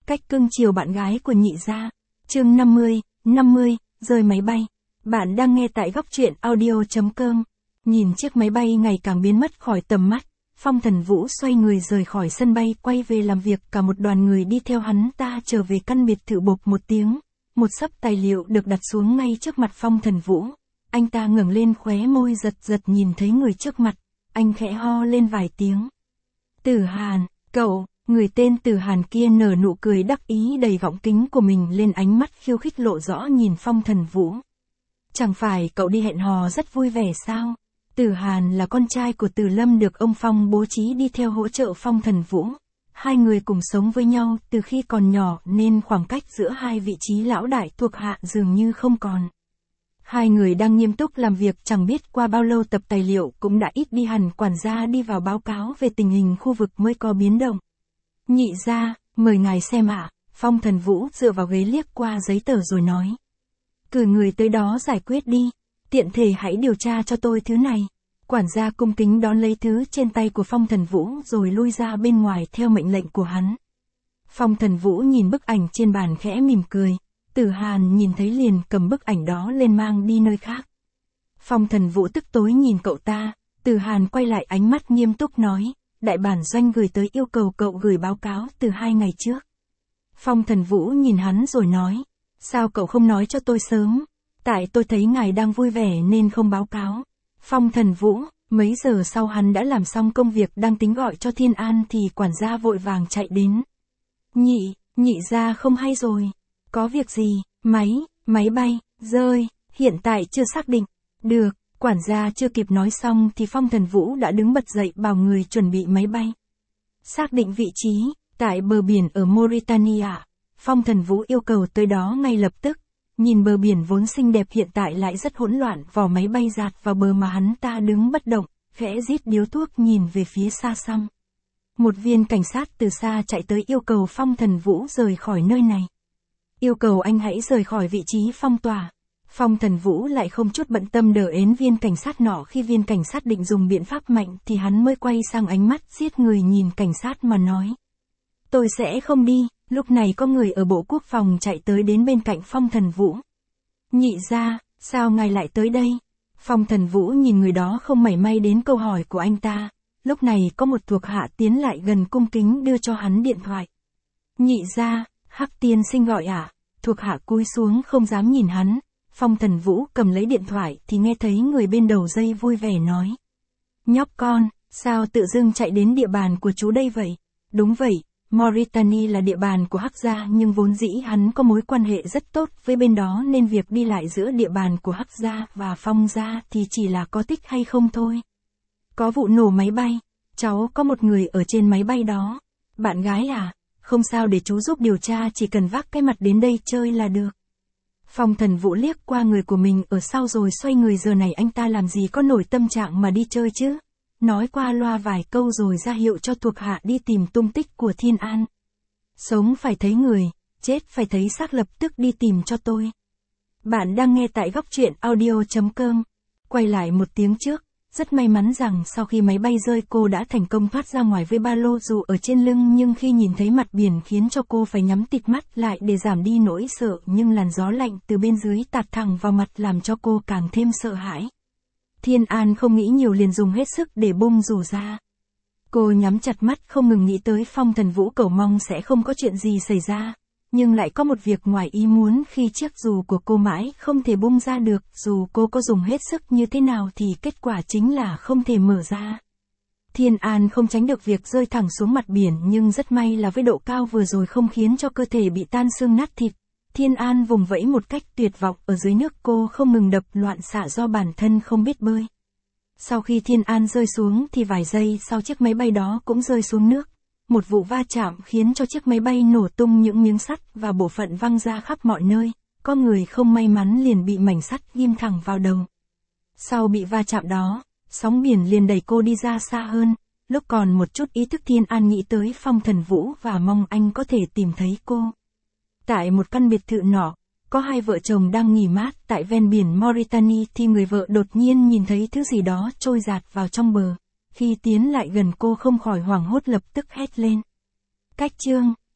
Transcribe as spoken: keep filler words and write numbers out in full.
Cách cưng chiều bạn gái của nhị gia. Chương năm mươi, năm mươi, rơi máy bay. Bạn đang nghe tại góc truyện audio chấm com. Nhìn chiếc máy bay ngày càng biến mất khỏi tầm mắt, Phong Thần Vũ xoay người rời khỏi sân bay quay về làm việc, cả một đoàn người đi theo hắn ta trở về căn biệt thự. Bộp một tiếng, một xấp tài liệu được đặt xuống ngay trước mặt Phong Thần Vũ. Anh ta ngẩng lên, khóe môi giật giật nhìn thấy người trước mặt, anh khẽ ho lên vài tiếng. Tử Hàn, cậu. Người tên Tử Hàn kia nở nụ cười đắc ý đầy gọng kính của mình lên, ánh mắt khiêu khích lộ rõ nhìn Phong Thần Vũ. Chẳng phải cậu đi hẹn hò rất vui vẻ sao? Tử Hàn là con trai của Tử Lâm, được ông Phong bố trí đi theo hỗ trợ Phong Thần Vũ. Hai người cùng sống với nhau từ khi còn nhỏ nên khoảng cách giữa hai vị trí lão đại thuộc hạ dường như không còn. Hai người đang nghiêm túc làm việc, chẳng biết qua bao lâu tập tài liệu cũng đã ít đi hẳn. Quản gia đi vào báo cáo về tình hình khu vực mới có biến động. Nhị gia, mời ngài xem ạ. Phong Thần Vũ dựa vào ghế liếc qua giấy tờ rồi nói. Cử người tới đó giải quyết đi, tiện thể hãy điều tra cho tôi thứ này. Quản gia cung kính đón lấy thứ trên tay của Phong Thần Vũ rồi lui ra bên ngoài theo mệnh lệnh của hắn. Phong Thần Vũ nhìn bức ảnh trên bàn khẽ mỉm cười. Tử Hàn nhìn thấy liền cầm bức ảnh đó lên mang đi nơi khác. Phong Thần Vũ tức tối nhìn cậu ta. Tử Hàn quay lại, ánh mắt nghiêm túc nói. Đại bản doanh gửi tới yêu cầu cậu gửi báo cáo từ hai ngày trước. Phong Thần Vũ nhìn hắn rồi nói. Sao cậu không nói cho tôi sớm? Tại tôi thấy ngài đang vui vẻ nên không báo cáo. Phong Thần Vũ, mấy giờ sau hắn đã làm xong công việc, đang tính gọi cho Thiên An thì quản gia vội vàng chạy đến. Nhị, nhị gia không hay rồi. Có việc gì? Máy, máy bay, rơi, hiện tại chưa xác định. Được. Quản gia chưa kịp nói xong thì Phong Thần Vũ đã đứng bật dậy bảo người chuẩn bị máy bay. Xác định vị trí, tại bờ biển ở Mauritania. Phong Thần Vũ yêu cầu tới đó ngay lập tức. Nhìn bờ biển vốn xinh đẹp hiện tại lại rất hỗn loạn, vỏ máy bay dạt vào bờ mà hắn ta đứng bất động, khẽ rít điếu thuốc nhìn về phía xa xăm. Một viên cảnh sát từ xa chạy tới yêu cầu Phong Thần Vũ rời khỏi nơi này. Yêu cầu anh hãy rời khỏi vị trí phong tỏa. Phong Thần Vũ lại không chút bận tâm đỡ ến viên cảnh sát nọ. Khi viên cảnh sát định dùng biện pháp mạnh thì hắn mới quay sang, ánh mắt giết người nhìn cảnh sát mà nói. Tôi sẽ không đi. Lúc này có người ở Bộ Quốc phòng chạy tới đến bên cạnh Phong Thần Vũ. Nhị gia, sao ngài lại tới đây? Phong Thần Vũ nhìn người đó không mảy may đến câu hỏi của anh ta. Lúc này có một thuộc hạ tiến lại gần cung kính đưa cho hắn điện thoại. Nhị gia, Hắc tiên sinh gọi ạ. À? Thuộc hạ cúi xuống không dám nhìn hắn. Phong Thần Vũ cầm lấy điện thoại thì nghe thấy người bên đầu dây vui vẻ nói. Nhóc con, sao tự dưng chạy đến địa bàn của chú đây vậy? Đúng vậy, Mauritania là địa bàn của Hắc gia, nhưng vốn dĩ hắn có mối quan hệ rất tốt với bên đó nên việc đi lại giữa địa bàn của Hắc gia và Phong gia thì chỉ là có thích hay không thôi. Có vụ nổ máy bay, cháu có một người ở trên máy bay đó. Bạn gái à? Không sao, để chú giúp điều tra, chỉ cần vác cái mặt đến đây chơi là được. Phong Thần Vũ liếc qua người của mình ở sau rồi xoay người, giờ này anh ta làm gì có nổi tâm trạng mà đi chơi chứ. Nói qua loa vài câu rồi ra hiệu cho thuộc hạ đi tìm tung tích của Thiên An. Sống phải thấy người, chết phải thấy xác, lập tức đi tìm cho tôi. Bạn đang nghe tại góc truyện audio chấm com. Quay lại một tiếng trước. Rất may mắn rằng sau khi máy bay rơi cô đã thành công thoát ra ngoài với ba lô dù ở trên lưng, nhưng khi nhìn thấy mặt biển khiến cho cô phải nhắm tịt mắt lại để giảm đi nỗi sợ, nhưng làn gió lạnh từ bên dưới tạt thẳng vào mặt làm cho cô càng thêm sợ hãi. Thiên An không nghĩ nhiều liền dùng hết sức để bung dù ra. Cô nhắm chặt mắt không ngừng nghĩ tới Phong Thần Vũ, cầu mong sẽ không có chuyện gì xảy ra. Nhưng lại có một việc ngoài ý muốn khi chiếc dù của cô mãi không thể bung ra được, dù cô có dùng hết sức như thế nào thì kết quả chính là không thể mở ra. Thiên An không tránh được việc rơi thẳng xuống mặt biển, nhưng rất may là với độ cao vừa rồi không khiến cho cơ thể bị tan xương nát thịt. Thiên An vùng vẫy một cách tuyệt vọng, ở dưới nước cô không ngừng đập loạn xạ do bản thân không biết bơi. Sau khi Thiên An rơi xuống thì vài giây sau chiếc máy bay đó cũng rơi xuống nước. Một vụ va chạm khiến cho chiếc máy bay nổ tung những miếng sắt và bộ phận văng ra khắp mọi nơi, có người không may mắn liền bị mảnh sắt ghim thẳng vào đầu. Sau bị va chạm đó, sóng biển liền đẩy cô đi ra xa hơn, lúc còn một chút ý thức Thiên An nghĩ tới Phong Thần Vũ và mong anh có thể tìm thấy cô. Tại một căn biệt thự nọ, có hai vợ chồng đang nghỉ mát tại ven biển Mauritania thì người vợ đột nhiên nhìn thấy thứ gì đó trôi dạt vào trong bờ. Khi tiến lại gần cô không khỏi hoảng hốt, lập tức hét lên. Cách chương